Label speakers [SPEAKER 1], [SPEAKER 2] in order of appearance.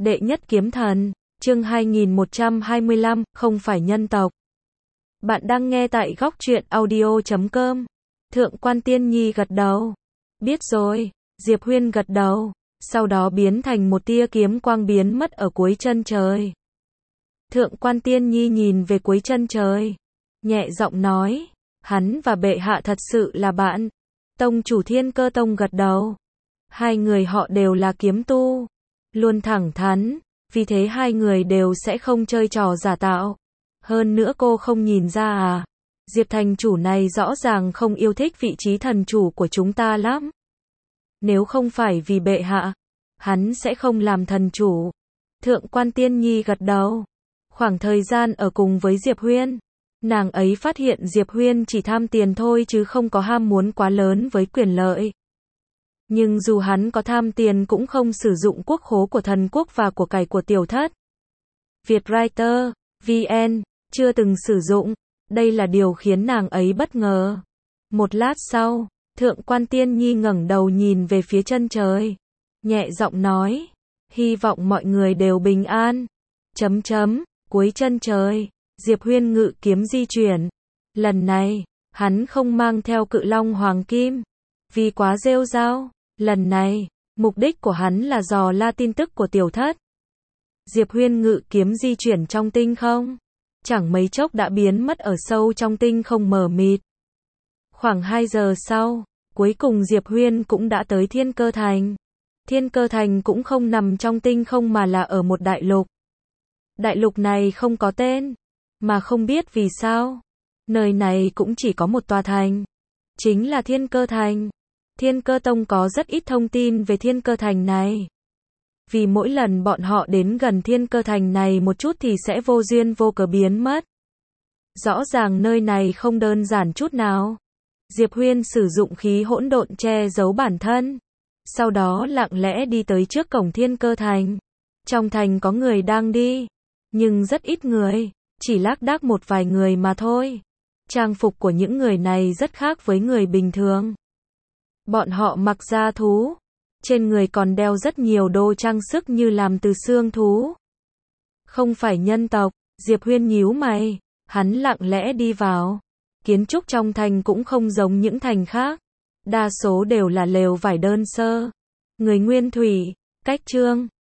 [SPEAKER 1] Đệ nhất kiếm thần, chương 2125, không phải nhân tộc. Bạn đang nghe tại góc truyện audio.com. Thượng quan Tiên Nhi gật đầu. Biết rồi, Diệp Huyên gật đầu, sau đó biến thành một tia kiếm quang biến mất ở cuối chân trời. Thượng quan Tiên Nhi nhìn về cuối chân trời, nhẹ giọng nói, hắn và bệ hạ thật sự là bạn. Tông chủ Thiên Cơ Tông gật đầu. Hai người họ đều là kiếm tu, luôn thẳng thắn, vì thế hai người đều sẽ không chơi trò giả tạo. Hơn nữa cô không nhìn ra à? Diệp thành chủ này rõ ràng không yêu thích vị trí thần chủ của chúng ta lắm. Nếu không phải vì bệ hạ, hắn sẽ không làm thần chủ. Thượng quan Tiên Nhi gật đầu. Khoảng thời gian ở cùng với Diệp Huyên, nàng ấy phát hiện Diệp Huyên chỉ tham tiền thôi chứ không có ham muốn quá lớn với quyền lợi. Nhưng dù hắn có tham tiền cũng không sử dụng quốc khố của thần quốc và của cải của tiểu thất. Vietwriter, VN, chưa từng sử dụng. Đây là điều khiến nàng ấy bất ngờ. Một lát sau, Thượng quan Tiên Nhi ngẩng đầu nhìn về phía chân trời, nhẹ giọng nói, hy vọng mọi người đều bình an. Cuối chân trời, Diệp Huyên ngự kiếm di chuyển. Lần này, hắn không mang theo cự long hoàng kim, vì quá rêu rao. Lần này, mục đích của hắn là dò la tin tức của tiểu thất. Diệp Huyên ngự kiếm di chuyển trong tinh không, chẳng mấy chốc đã biến mất ở sâu trong tinh không mờ mịt. Khoảng 2 giờ sau, cuối cùng Diệp Huyên cũng đã tới Thiên Cơ Thành. Thiên Cơ Thành cũng không nằm trong tinh không mà là ở một đại lục. Đại lục này không có tên, mà không biết vì sao, nơi này cũng chỉ có một tòa thành, chính là Thiên Cơ Thành. Thiên Cơ Tông có rất ít thông tin về Thiên Cơ Thành này. Vì mỗi lần bọn họ đến gần Thiên Cơ Thành này một chút thì sẽ vô duyên vô cớ biến mất. Rõ ràng nơi này không đơn giản chút nào. Diệp Huyên sử dụng khí hỗn độn che giấu bản thân, sau đó lặng lẽ đi tới trước cổng Thiên Cơ Thành. Trong thành có người đang đi, nhưng rất ít người, chỉ lác đác một vài người mà thôi. Trang phục của những người này rất khác với người bình thường. Bọn họ mặc da thú, trên người còn đeo rất nhiều đồ trang sức như làm từ xương thú. Không phải nhân tộc. Diệp Huyên nhíu mày, hắn lặng lẽ đi vào. Kiến trúc trong thành cũng không giống những thành khác, đa số đều là lều vải đơn sơ. Người nguyên thủy, cách trương,